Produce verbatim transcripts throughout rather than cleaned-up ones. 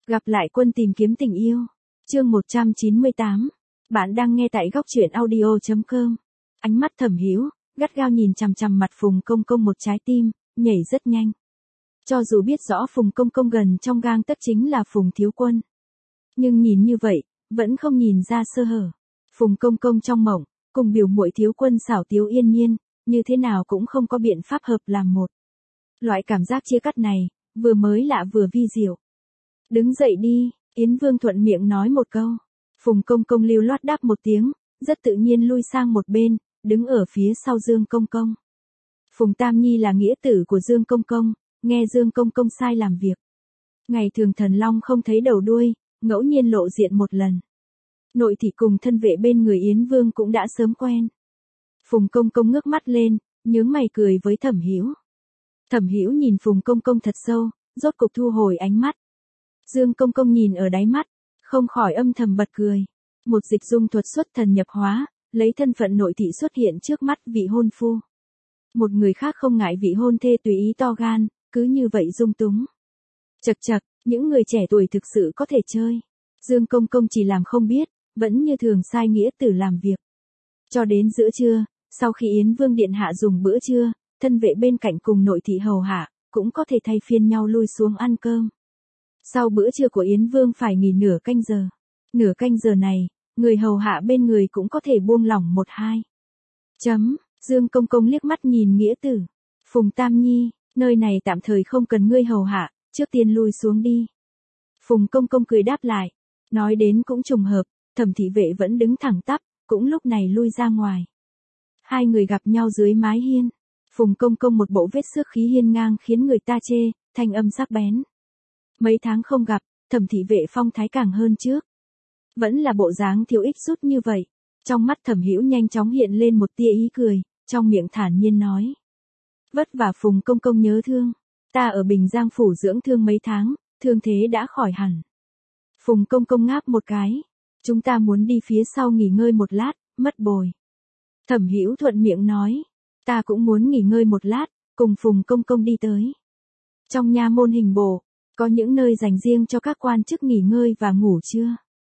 Gặp lại quân tìm kiếm tình yêu. Chương một trăm chín mươi tám. Bạn đang nghe tại góc truyện audio chấm com. Ánh mắt Thẩm Hữu gắt gao nhìn chằm chằm mặt Phùng Công Công, một trái tim nhảy rất nhanh. Cho dù biết rõ Phùng Công Công gần trong gang tấc chính là Phùng Thiếu Quân, nhưng nhìn như vậy, vẫn không nhìn ra sơ hở. Phùng Công Công trong mộng, cùng biểu muội Thiếu Quân xảo tiếu yên nhiên, như thế nào cũng không có biện pháp hợp làm một. Loại cảm giác chia cắt này, vừa mới lạ vừa vi diệu. Đứng dậy đi, Yến Vương thuận miệng nói một câu. Phùng Công Công lưu loát đáp một tiếng, rất tự nhiên lui sang một bên, đứng ở phía sau Dương Công Công. Phùng Tam Nhi là nghĩa tử của Dương Công Công, nghe Dương Công Công sai làm việc. Ngày thường Thần Long không thấy đầu đuôi, ngẫu nhiên lộ diện một lần. Nội thị cùng thân vệ bên người Yến Vương cũng đã sớm quen. Phùng Công Công ngước mắt lên, nhướng mày cười với Thẩm Hữu. Thẩm Hữu nhìn Phùng Công Công thật sâu, rốt cục thu hồi ánh mắt. Dương Công Công nhìn ở đáy mắt, không khỏi âm thầm bật cười. Một dịch dung thuật xuất thần nhập hóa, lấy thân phận nội thị xuất hiện trước mắt vị hôn phu. Một người khác không ngại vị hôn thê tùy ý to gan, cứ như vậy dung túng. Chật chật, những người trẻ tuổi thực sự có thể chơi. Dương Công Công chỉ làm không biết, vẫn như thường sai nghĩa tử làm việc. Cho đến giữa trưa, sau khi Yến Vương điện hạ dùng bữa trưa, thân vệ bên cạnh cùng nội thị hầu hạ, cũng có thể thay phiên nhau lui xuống ăn cơm. Sau bữa trưa của Yến Vương phải nghỉ nửa canh giờ. Nửa canh giờ này, người hầu hạ bên người cũng có thể buông lỏng một hai. Chấm, Dương Công Công liếc mắt nhìn nghĩa tử. Phùng Tam Nhi, nơi này tạm thời không cần ngươi hầu hạ, trước tiên lui xuống đi. Phùng Công Công cười đáp lại. Nói đến cũng trùng hợp, Thẩm thị vệ vẫn đứng thẳng tắp, cũng lúc này lui ra ngoài. Hai người gặp nhau dưới mái hiên. Phùng Công Công một bộ vết xước khí hiên ngang khiến người ta chê, thanh âm sắc bén. Mấy tháng không gặp, Thẩm thị vệ phong thái càng hơn trước. Vẫn là bộ dáng thiếu ích rút như vậy. Trong mắt Thẩm Hữu nhanh chóng hiện lên một tia ý cười, trong miệng thản nhiên nói. Vất vả Phùng Công Công nhớ thương. Ta ở Bình Giang phủ dưỡng thương mấy tháng, thương thế đã khỏi hẳn. Phùng Công Công ngáp một cái. Chúng ta muốn đi phía sau nghỉ ngơi một lát, mất bồi. Thẩm Hữu thuận miệng nói. Ta cũng muốn nghỉ ngơi một lát, cùng Phùng Công Công đi tới. Trong nha môn hình bộ, có những nơi dành riêng cho các quan chức nghỉ ngơi và ngủ trưa.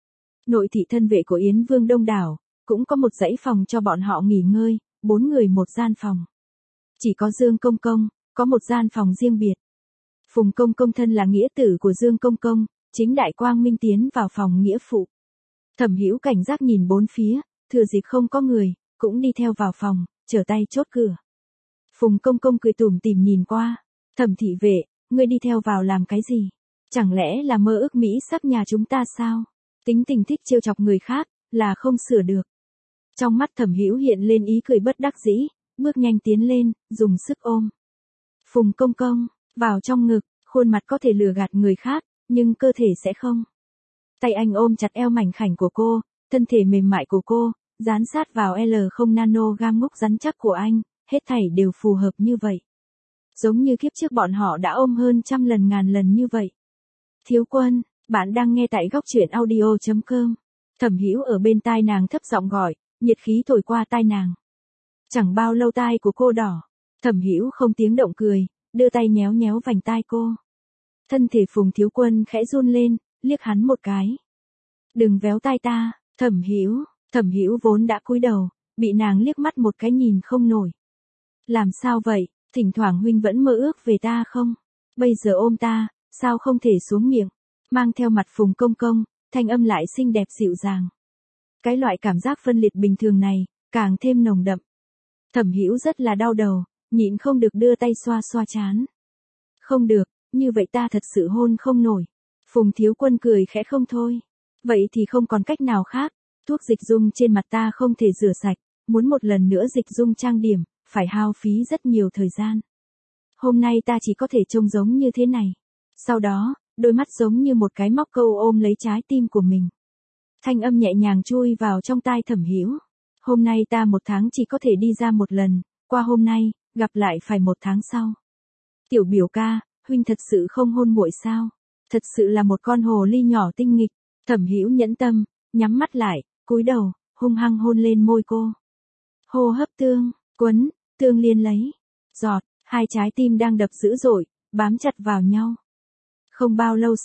Nội thị thân vệ của Yến Vương đông đảo, cũng có một dãy phòng cho bọn họ nghỉ ngơi, bốn người một gian phòng. Chỉ có Dương Công Công, có một gian phòng riêng biệt. Phùng Công Công thân là nghĩa tử của Dương Công Công, chính đại quang minh tiến vào phòng nghĩa phụ. Thẩm Hữu cảnh giác nhìn bốn phía, thừa dịp không có người, cũng đi theo vào phòng, trở tay chốt cửa. Phùng Công Công cười tủm tỉm nhìn qua. Thẩm thị vệ, ngươi đi theo vào làm cái gì? Chẳng lẽ là mơ ước mỹ sắc nhà chúng ta sao? Tính tình thích trêu chọc người khác, là không sửa được. Trong mắt Thẩm Hữu hiện lên ý cười bất đắc dĩ, bước nhanh tiến lên, dùng sức ôm. Phùng Công Công, vào trong ngực, khuôn mặt có thể lừa gạt người khác, nhưng cơ thể sẽ không. Tay anh ôm chặt eo mảnh khảnh của cô, thân thể mềm mại của cô, dán sát vào L không nano gam ngúc rắn chắc của anh, hết thảy đều phù hợp như vậy. Giống như kiếp trước bọn họ đã ôm hơn trăm lần ngàn lần như vậy. Thiếu Quân, bạn đang nghe tại góc truyện audio chấm com. Thẩm Hữu ở bên tai nàng thấp giọng gọi, nhiệt khí thổi qua tai nàng. Chẳng bao lâu tai của cô đỏ. Thẩm Hữu không tiếng động cười, đưa tay nhéo nhéo vành tai cô. Thân thể Phùng Thiếu Quân khẽ run lên, liếc hắn một cái. Đừng véo tai ta, Thẩm Hữu. Thẩm Hữu vốn đã cúi đầu, bị nàng liếc mắt một cái nhìn không nổi. Làm sao vậy, thỉnh thoảng huynh vẫn mơ ước về ta không? Bây giờ ôm ta, sao không thể xuống miệng? Mang theo mặt Phùng Công Công, thanh âm lại xinh đẹp dịu dàng. Cái loại cảm giác phân liệt bình thường này, càng thêm nồng đậm. Thẩm Hữu rất là đau đầu, nhịn không được đưa tay xoa xoa trán. Không được, như vậy ta thật sự hôn không nổi. Phùng Thiếu Quân cười khẽ không thôi. Vậy thì không còn cách nào khác. Thuốc dịch dung trên mặt ta không thể rửa sạch, muốn một lần nữa dịch dung trang điểm, phải hao phí rất nhiều thời gian. Hôm nay ta chỉ có thể trông giống như thế này. Sau đó, đôi mắt giống như một cái móc câu ôm lấy trái tim của mình. Thanh âm nhẹ nhàng chui vào trong tai Thẩm Hữu. Hôm nay ta một tháng chỉ có thể đi ra một lần, qua hôm nay, gặp lại phải một tháng sau. Tiểu biểu ca, huynh thật sự không hôn muội sao? Thật sự là một con hồ ly nhỏ tinh nghịch. Thẩm Hữu nhẫn tâm, nhắm mắt lại, cúi đầu, hung hăng hôn lên môi cô. Hô hấp tương, quấn, tương liên lấy. Giọt, hai trái tim đang đập dữ dội, bám chặt vào nhau. Không bao lâu sau,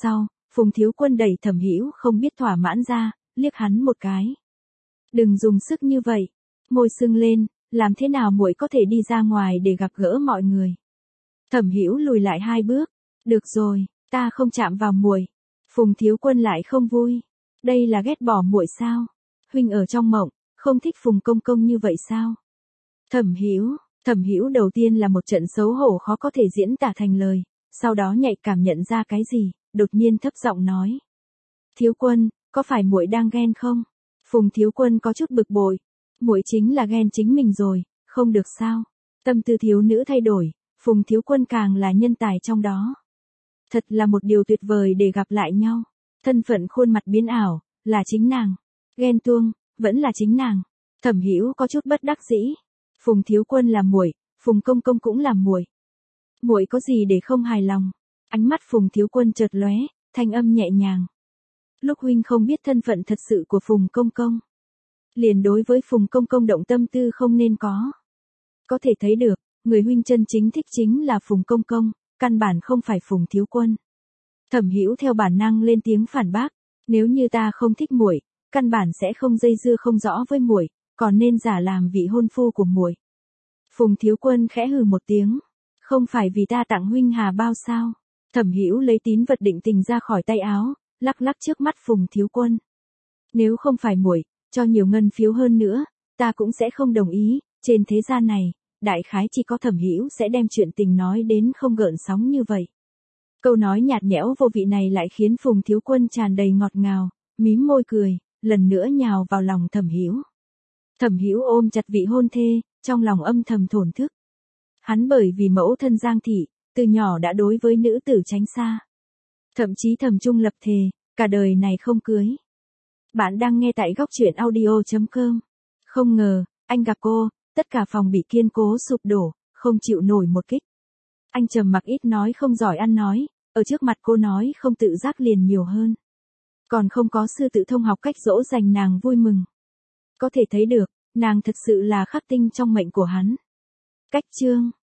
Phùng Thiếu Quân đẩy Thẩm Hữu không biết thỏa mãn ra, liếc hắn một cái. Đừng dùng sức như vậy. Môi sưng lên, làm thế nào muội có thể đi ra ngoài để gặp gỡ mọi người. Thẩm Hữu lùi lại hai bước. Được rồi, ta không chạm vào muội. Phùng Thiếu Quân lại không vui. Đây là ghét bỏ muội sao? Huynh ở trong mộng, không thích Phùng công công như vậy sao? Thẩm Hữu, Thẩm Hữu đầu tiên là một trận xấu hổ khó có thể diễn tả thành lời, sau đó nhạy cảm nhận ra cái gì, đột nhiên thấp giọng nói. Thiếu Quân, có phải muội đang ghen không? Phùng Thiếu Quân có chút bực bội. Muội chính là ghen chính mình rồi, không được sao? Tâm tư thiếu nữ thay đổi, Phùng Thiếu Quân càng là nhân tài trong đó. Thật là một điều tuyệt vời để gặp lại nhau. Thân phận khuôn mặt biến ảo, là chính nàng. Ghen tuông, vẫn là chính nàng. Thẩm Hữu có chút bất đắc dĩ. Phùng Thiếu Quân là muội, Phùng công công cũng là muội. Muội có gì để không hài lòng? Ánh mắt Phùng Thiếu Quân chợt lóe, thanh âm nhẹ nhàng. Lúc huynh không biết thân phận thật sự của Phùng công công, liền đối với Phùng công công động tâm tư không nên có. Có thể thấy được, người huynh chân chính thích chính là Phùng công công, căn bản không phải Phùng Thiếu Quân. Thẩm Hữu theo bản năng lên tiếng phản bác, nếu như ta không thích muội, căn bản sẽ không dây dưa không rõ với muội, còn nên giả làm vị hôn phu của muội. Phùng Thiếu Quân khẽ hừ một tiếng, không phải vì ta tặng huynh hà bao sao? Thẩm Hữu lấy tín vật định tình ra khỏi tay áo, lắc lắc trước mắt Phùng Thiếu Quân. Nếu không phải muội, cho nhiều ngân phiếu hơn nữa, ta cũng sẽ không đồng ý, trên thế gian này, đại khái chỉ có Thẩm Hữu sẽ đem chuyện tình nói đến không gợn sóng như vậy. Câu nói nhạt nhẽo vô vị này lại khiến Phùng Thiếu Quân tràn đầy ngọt ngào, mím môi cười, lần nữa nhào vào lòng Thẩm Hữu. Thẩm Hữu ôm chặt vị hôn thê, trong lòng âm thầm thổn thức. Hắn bởi vì mẫu thân Giang thị, từ nhỏ đã đối với nữ tử tránh xa. Thậm chí thầm chung lập thề, cả đời này không cưới. Bạn đang nghe tại góc truyện audio chấm com. Không ngờ, anh gặp cô, tất cả phòng bị kiên cố sụp đổ, không chịu nổi một kích. Anh trầm mặc ít nói không giỏi ăn nói, ở trước mặt cô nói không tự giác liền nhiều hơn. Còn không có sư tự thông học cách dỗ dành nàng vui mừng. Có thể thấy được, nàng thật sự là khắc tinh trong mệnh của hắn. Cách chương